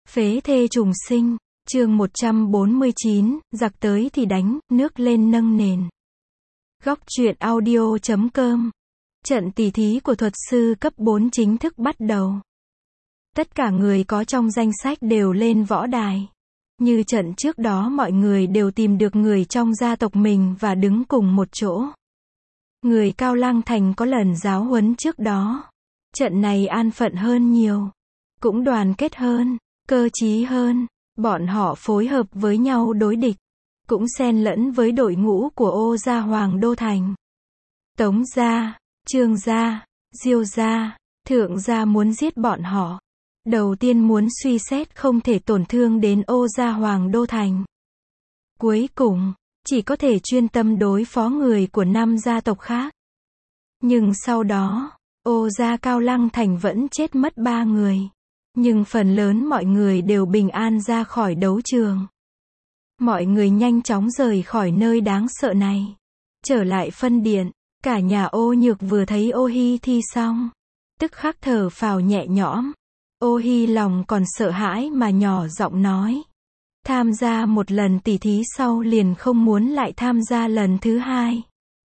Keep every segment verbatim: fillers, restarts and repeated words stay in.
Phế thê trùng sinh, chương một trăm bốn mươi chín, giặc tới thì đánh, nước lên nâng nền. Góc truyện audio chấm com. Trận tỷ thí của thuật sư cấp bốn chính thức bắt đầu. Tất cả người có trong danh sách đều lên võ đài. Như trận trước đó mọi người đều tìm được người trong gia tộc mình và đứng cùng một chỗ. Người Cao Lăng Thành có lần giáo huấn trước đó. Trận này an phận hơn nhiều. Cũng đoàn kết hơn, cơ trí hơn. Bọn họ phối hợp với nhau đối địch. Cũng xen lẫn với đội ngũ của Ô gia Hoàng Đô Thành. Tống gia, Trương gia, Diêu gia, Thượng gia muốn giết bọn họ. Đầu tiên muốn suy xét không thể tổn thương đến Ô gia Hoàng Đô Thành. Cuối cùng, chỉ có thể chuyên tâm đối phó người của năm gia tộc khác. Nhưng sau đó, Ô gia Cao Lăng Thành vẫn chết mất ba người. Nhưng phần lớn mọi người đều bình an ra khỏi đấu trường. Mọi người nhanh chóng rời khỏi nơi đáng sợ này. Trở lại phân điện, cả nhà Ô Nhược vừa thấy Ô Hi thi xong. Tức khắc thở phào nhẹ nhõm. Ô Hi lòng còn sợ hãi mà nhỏ giọng nói. Tham gia một lần tỷ thí sau liền không muốn lại tham gia lần thứ hai.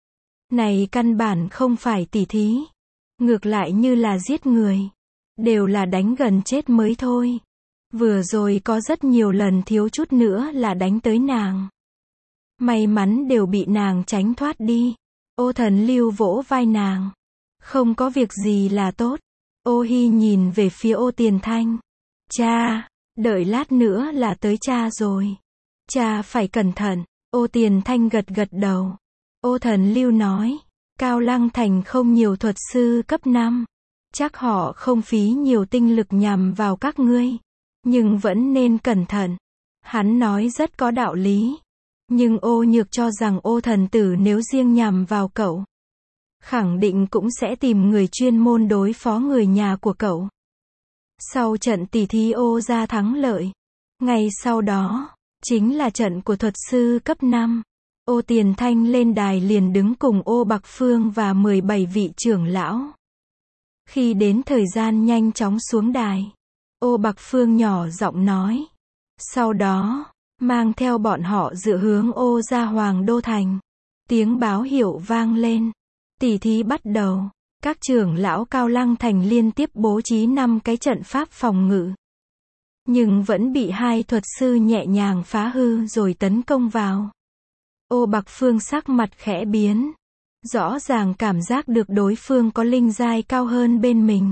Này căn bản không phải tỷ thí. Ngược lại như là giết người. Đều là đánh gần chết mới thôi. Vừa rồi có rất nhiều lần thiếu chút nữa là đánh tới nàng. May mắn đều bị nàng tránh thoát đi. Ô Thần Lưu vỗ vai nàng. Không có việc gì là tốt. Ô Hi nhìn về phía Ô Tiền Thanh. Cha, đợi lát nữa là tới cha rồi. Cha phải cẩn thận. Ô Tiền Thanh gật gật đầu. Ô Thần Lưu nói. Cao Lăng Thành không nhiều thuật sư cấp năm. Chắc họ không phí nhiều tinh lực nhằm vào các ngươi. Nhưng vẫn nên cẩn thận. Hắn nói rất có đạo lý. Nhưng Ô Nhược cho rằng Ô thần tử nếu riêng nhằm vào cậu, khẳng định cũng sẽ tìm người chuyên môn đối phó người nhà của cậu. Sau trận tỷ thí Ô gia thắng lợi. Ngay sau đó, chính là trận của thuật sư cấp năm. Ô Tiền Thanh lên đài liền đứng cùng Ô Bạc Phương và mười bảy vị trưởng lão. Khi đến thời gian nhanh chóng xuống đài, Ô Bạc Phương nhỏ giọng nói. Sau đó, mang theo bọn họ dựa hướng Ô gia Hoàng Đô Thành. Tiếng báo hiệu vang lên. Tỷ thí bắt đầu. Các trưởng lão Cao Lăng Thành liên tiếp bố trí năm cái trận pháp phòng ngự. Nhưng vẫn bị hai thuật sư nhẹ nhàng phá hư rồi tấn công vào. Ô Bạc Phương sắc mặt khẽ biến. Rõ ràng cảm giác được đối phương có linh giai cao hơn bên mình.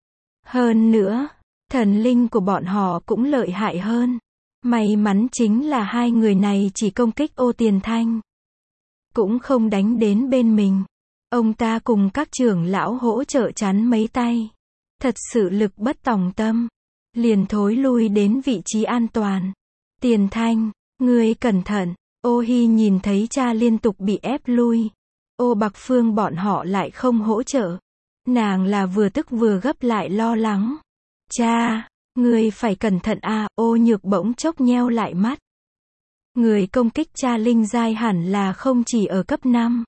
Hơn nữa, thần linh của bọn họ cũng lợi hại hơn. May mắn chính là hai người này chỉ công kích Ô Tiền Thanh. Cũng không đánh đến bên mình. Ông ta cùng các trưởng lão hỗ trợ chắn mấy tay. Thật sự lực bất tòng tâm. Liền thối lui đến vị trí an toàn. Tiền Thanh, ngươi cẩn thận. Ô Hi nhìn thấy cha liên tục bị ép lui. Ô Bạc Phương bọn họ lại không hỗ trợ. Nàng là vừa tức vừa gấp lại lo lắng. Cha, người phải cẩn thận à, Ô Nhược bỗng chốc nheo lại mắt. Người công kích cha linh giai hẳn là không chỉ ở cấp năm.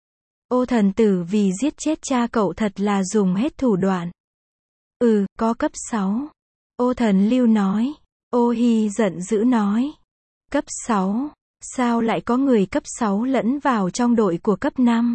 Ô thần tử vì giết chết cha cậu thật là dùng hết thủ đoạn. Ừ, có cấp sáu. Ô Thần Lưu nói. Ô Hi giận dữ nói. Cấp sáu. Sao lại có người cấp sáu lẫn vào trong đội của cấp năm?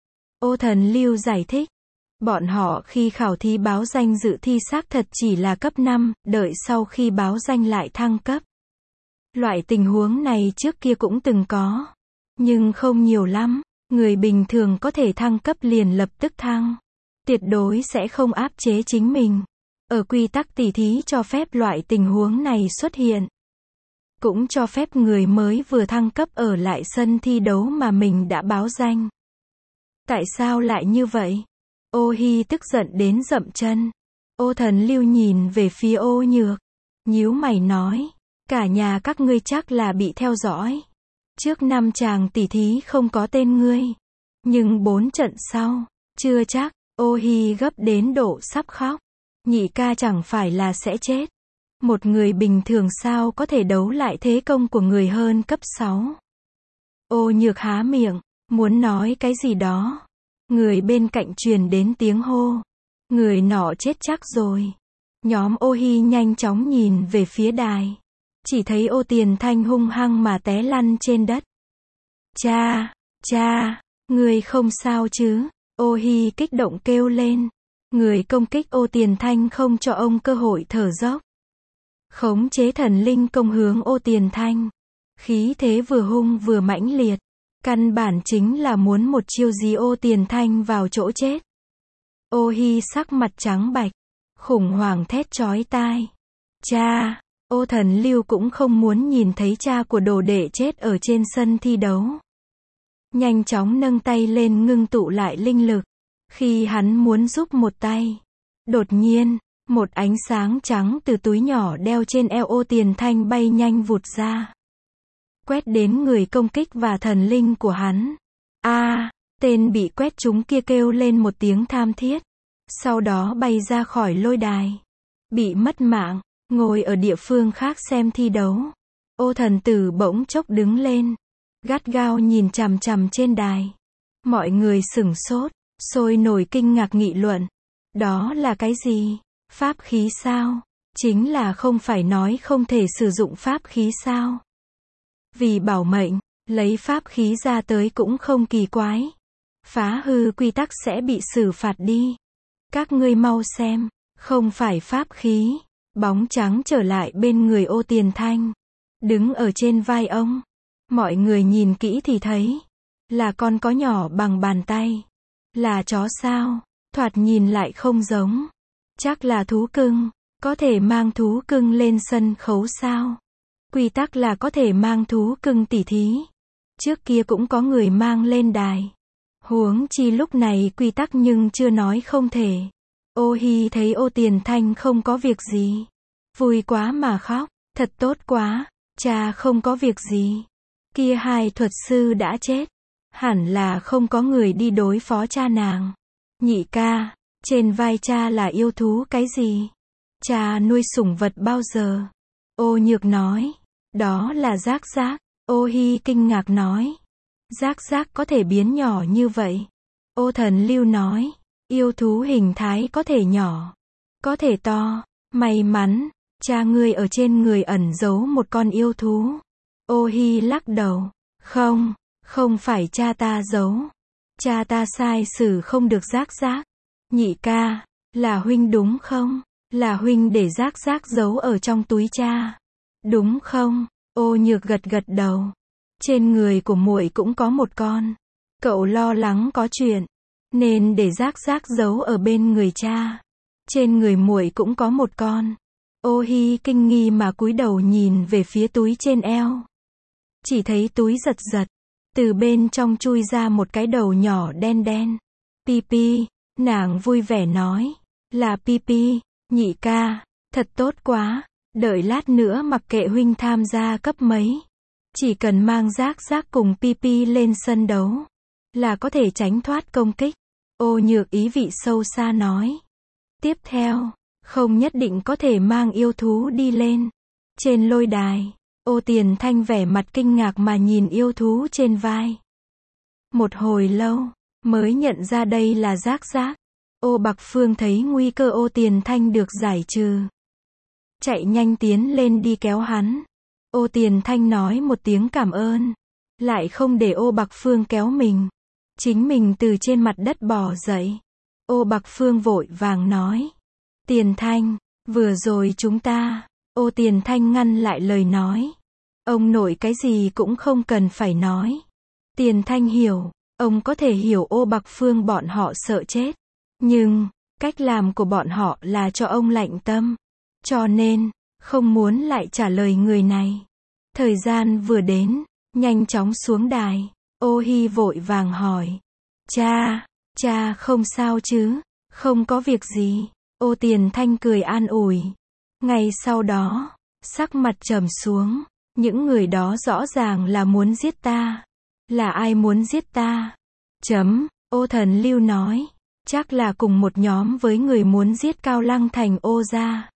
Ô Thần Lưu giải thích. Bọn họ khi khảo thí báo danh dự thi xác thật chỉ là cấp năm, đợi sau khi báo danh lại thăng cấp. Loại tình huống này trước kia cũng từng có. Nhưng không nhiều lắm. Người bình thường có thể thăng cấp liền lập tức thăng. Tuyệt đối sẽ không áp chế chính mình. Ở quy tắc tỷ thí cho phép loại tình huống này xuất hiện. Cũng cho phép người mới vừa thăng cấp ở lại sân thi đấu mà mình đã báo danh. Tại sao lại như vậy? Ô Hi tức giận đến dậm chân. Ô Thần Lưu nhìn về phía Ô Nhược. Nhíu mày nói. Cả nhà các ngươi chắc là bị theo dõi. Trước năm chàng tỷ thí không có tên ngươi. Nhưng bốn trận sau, chưa chắc. Ô Hi gấp đến độ sắp khóc. Nhị ca chẳng phải là sẽ chết. Một người bình thường sao có thể đấu lại thế công của người hơn cấp sáu. Ô Nhược há miệng, muốn nói cái gì đó. Người bên cạnh truyền đến tiếng hô. Người nọ chết chắc rồi. Nhóm Ô Hi nhanh chóng nhìn về phía đài. Chỉ thấy Ô Tiền Thanh hung hăng mà té lăn trên đất. Cha, cha, người không sao chứ? Ô Hi kích động kêu lên. Người công kích Ô Tiền Thanh không cho ông cơ hội thở dốc. Khống chế thần linh công hướng Ô Tiền Thanh. Khí thế vừa hung vừa mãnh liệt. Căn bản chính là muốn một chiêu dí Ô Tiền Thanh vào chỗ chết. Ô Hi sắc mặt trắng bạch. Khủng hoảng thét chói tai. Cha! Ô Thần Lưu cũng không muốn nhìn thấy cha của đồ đệ chết ở trên sân thi đấu. Nhanh chóng nâng tay lên ngưng tụ lại linh lực. Khi hắn muốn giúp một tay. Đột nhiên, một ánh sáng trắng từ túi nhỏ đeo trên eo Ô Tiền Thanh bay nhanh vụt ra. Quét đến người công kích và thần linh của hắn. A, tên bị quét trúng kia kêu lên một tiếng tham thiết. Sau đó bay ra khỏi lôi đài. Bị mất mạng, ngồi ở địa phương khác xem thi đấu. Ô thần tử bỗng chốc đứng lên. Gắt gao nhìn chằm chằm trên đài. Mọi người sửng sốt, sôi nổi kinh ngạc nghị luận. Đó là cái gì? Pháp khí sao? Chính là không phải nói không thể sử dụng pháp khí sao? Vì bảo mệnh, lấy pháp khí ra tới cũng không kỳ quái. Phá hư quy tắc sẽ bị xử phạt đi. Các ngươi mau xem, không phải pháp khí. Bóng trắng trở lại bên người Ô Tiền Thanh. Đứng ở trên vai ông. Mọi người nhìn kỹ thì thấy. Là con có nhỏ bằng bàn tay. Là chó sao? Thoạt nhìn lại không giống. Chắc là thú cưng. Có thể mang thú cưng lên sân khấu sao? Quy tắc là có thể mang thú cưng tỉ thí. Trước kia cũng có người mang lên đài. Huống chi lúc này quy tắc nhưng chưa nói không thể. Ô Hi thấy Ô Tiền Thanh không có việc gì. Vui quá mà khóc. Thật tốt quá. Cha không có việc gì. Kia hai thuật sư đã chết. Hẳn là không có người đi đối phó cha nàng. Nhị ca, trên vai cha là yêu thú cái gì? Cha nuôi sủng vật bao giờ? Ô Nhược nói. Đó là Giác Giác. Ô Hi kinh ngạc nói. Giác Giác có thể biến nhỏ như vậy. Ô Thần Lưu nói. Yêu thú hình thái có thể nhỏ. Có thể to. May mắn. Cha ngươi ở trên người ẩn giấu một con yêu thú. Ô Hi lắc đầu. Không. Không phải cha ta giấu. Cha ta sai xử không được Giác Giác. Nhị ca. Là huynh đúng không? Là huynh để Giác Giác giấu ở trong túi cha. Đúng không? Ô Nhược gật gật đầu. Trên người của muội cũng có một con. Cậu lo lắng có chuyện, nên để Giác Giác giấu ở bên người cha. Trên người muội cũng có một con. Ô Hi kinh nghi mà cúi đầu nhìn về phía túi trên eo. Chỉ thấy túi giật giật. Từ bên trong chui ra một cái đầu nhỏ đen đen. Pi Pi, nàng vui vẻ nói. Là Pi Pi, nhị ca, thật tốt quá. Đợi lát nữa mặc kệ huynh tham gia cấp mấy. Chỉ cần mang Giác Giác cùng Pi Pi lên sân đấu. Là có thể tránh thoát công kích. Ô Nhược ý vị sâu xa nói. Tiếp theo, không nhất định có thể mang yêu thú đi lên. Trên lôi đài, Ô Tiền Thanh vẻ mặt kinh ngạc mà nhìn yêu thú trên vai. Một hồi lâu, mới nhận ra đây là Giác Giác. Ô Bạc Phương thấy nguy cơ Ô Tiền Thanh được giải trừ. Chạy nhanh tiến lên đi kéo hắn. Ô Tiền Thanh nói một tiếng cảm ơn. Lại không để Ô Bạc Phương kéo mình. Chính mình từ trên mặt đất bò dậy. Ô Bạc Phương vội vàng nói. Tiền Thanh, vừa rồi chúng ta. Ô Tiền Thanh ngăn lại lời nói. Ông nội cái gì cũng không cần phải nói. Tiền Thanh hiểu. Ông có thể hiểu Ô Bạc Phương bọn họ sợ chết. Nhưng, cách làm của bọn họ là cho ông lạnh tâm. Cho nên, không muốn lại trả lời người này. Thời gian vừa đến, nhanh chóng xuống đài. Ô Hi vội vàng hỏi. Cha, cha không sao chứ? Không có việc gì. Ô Tiền Thanh cười an ủi. Ngay sau đó, sắc mặt trầm xuống. Những người đó rõ ràng là muốn giết ta. Là ai muốn giết ta? Chấm, Ô Thần Lưu nói. Chắc là cùng một nhóm với người muốn giết Cao Lăng Thành Ô gia.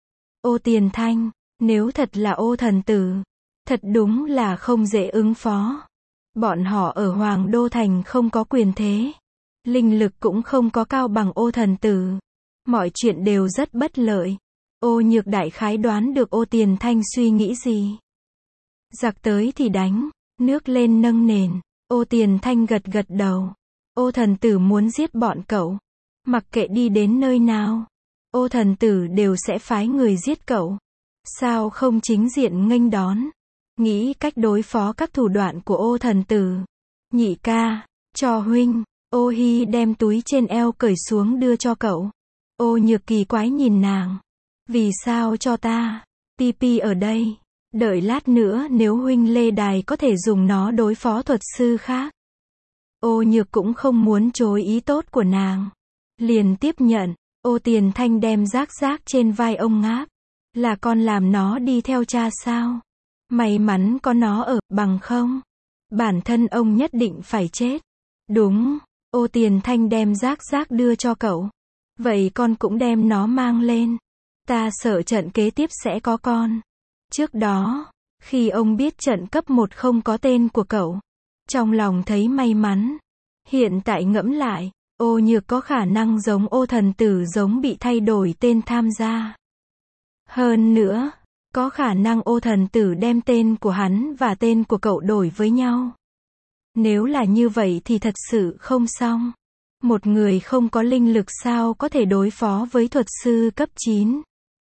Ô Tiền Thanh, nếu thật là Ô thần tử, thật đúng là không dễ ứng phó. Bọn họ ở Hoàng Đô Thành không có quyền thế. Linh lực cũng không có cao bằng Ô thần tử. Mọi chuyện đều rất bất lợi. Ô Nhược đại khái đoán được Ô Tiền Thanh suy nghĩ gì. Giặc tới thì đánh, nước lên nâng nền. Ô Tiền Thanh gật gật đầu. Ô thần tử muốn giết bọn cậu. Mặc kệ đi đến nơi nào, Ô thần tử đều sẽ phái người giết cậu. Sao không chính diện nghênh đón? Nghĩ cách đối phó các thủ đoạn của Ô thần tử. Nhị ca, cho huynh. Ô Hi đem túi trên eo cởi xuống đưa cho cậu. Ô Nhược kỳ quái nhìn nàng. Vì sao cho ta? Pi Pi ở đây. Đợi lát nữa nếu huynh lê đài có thể dùng nó đối phó thuật sư khác. Ô Nhược cũng không muốn chối ý tốt của nàng. Liền tiếp nhận. Ô Tiền Thanh đem rác rác trên vai ông ngáp. Là con làm nó đi theo cha sao? May mắn có nó ở, bằng không bản thân ông nhất định phải chết. Đúng. Ô Tiền Thanh đem rác rác đưa cho cậu. Vậy con cũng đem nó mang lên. Ta sợ trận kế tiếp sẽ có con. Trước đó, khi ông biết trận cấp một không có tên của cậu, trong lòng thấy may mắn. Hiện tại ngẫm lại, Ô Nhược có khả năng giống Ô thần tử giống bị thay đổi tên tham gia. Hơn nữa, có khả năng Ô thần tử đem tên của hắn và tên của cậu đổi với nhau. Nếu là như vậy thì thật sự không xong. Một người không có linh lực sao có thể đối phó với thuật sư cấp chín.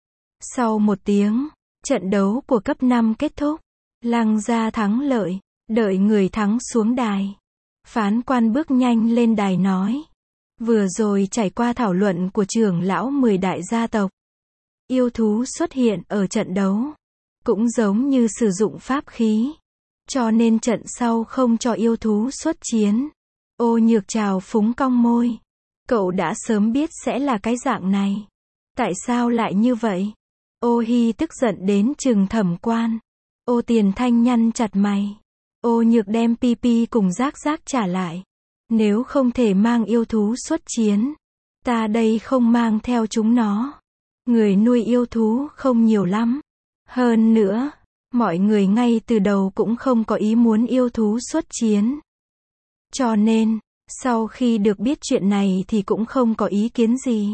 Sau một tiếng, trận đấu của cấp năm kết thúc. Lăng gia thắng lợi. Đợi người thắng xuống đài. Phán quan bước nhanh lên đài nói. Vừa rồi trải qua thảo luận của trưởng lão mười đại gia tộc. Yêu thú xuất hiện ở trận đấu. Cũng giống như sử dụng pháp khí. Cho nên trận sau không cho yêu thú xuất chiến. Ô Nhược trào phúng cong môi. Cậu đã sớm biết sẽ là cái dạng này. Tại sao lại như vậy? Ô Hi tức giận đến trừng thẩm quan. Ô Tiền Thanh nhăn chặt mày. Ô Nhược đem Pi Pi cùng rác rác trả lại. Nếu không thể mang yêu thú xuất chiến, ta đây không mang theo chúng nó. Người nuôi yêu thú không nhiều lắm. Hơn nữa, mọi người ngay từ đầu cũng không có ý muốn yêu thú xuất chiến. Cho nên, sau khi được biết chuyện này thì cũng không có ý kiến gì.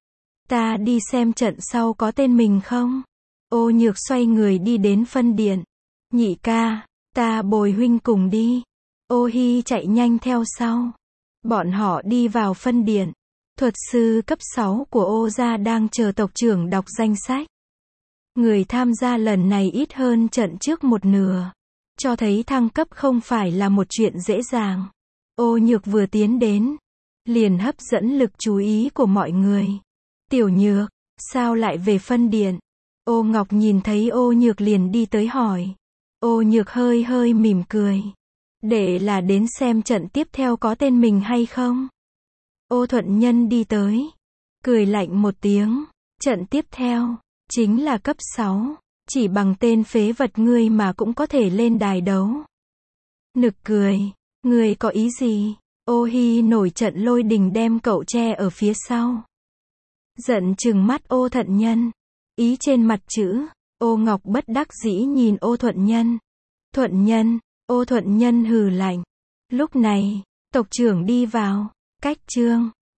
Ta đi xem trận sau có tên mình không? Ô Nhược xoay người đi đến phân điện. Nhị ca, ta bồi huynh cùng đi. Ô Hi chạy nhanh theo sau. Bọn họ đi vào phân điện. Thuật sư cấp sáu của Ô gia đang chờ tộc trưởng đọc danh sách. Người tham gia lần này ít hơn trận trước một nửa. Cho thấy thăng cấp không phải là một chuyện dễ dàng. Ô Nhược vừa tiến đến, liền hấp dẫn lực chú ý của mọi người. Tiểu Nhược, sao lại về phân điện? Ô Ngọc nhìn thấy Ô Nhược liền đi tới hỏi. Ô Nhược hơi hơi mỉm cười. Để là đến xem trận tiếp theo có tên mình hay không? Ô Thuận Nhân đi tới, cười lạnh một tiếng. Trận tiếp theo, chính là cấp sáu. Chỉ bằng tên phế vật ngươi mà cũng có thể lên đài đấu. Nực cười. Ngươi có ý gì? Ô Hi nổi trận lôi đình đem cậu che ở phía sau. Giận trừng mắt Ô Thuận Nhân. Ý trên mặt chữ. Ô Ngọc bất đắc dĩ nhìn Ô Thuận Nhân. Thuận Nhân. Ô Thuận Nhân hừ lạnh. Lúc này, tộc trưởng đi vào. Cách chương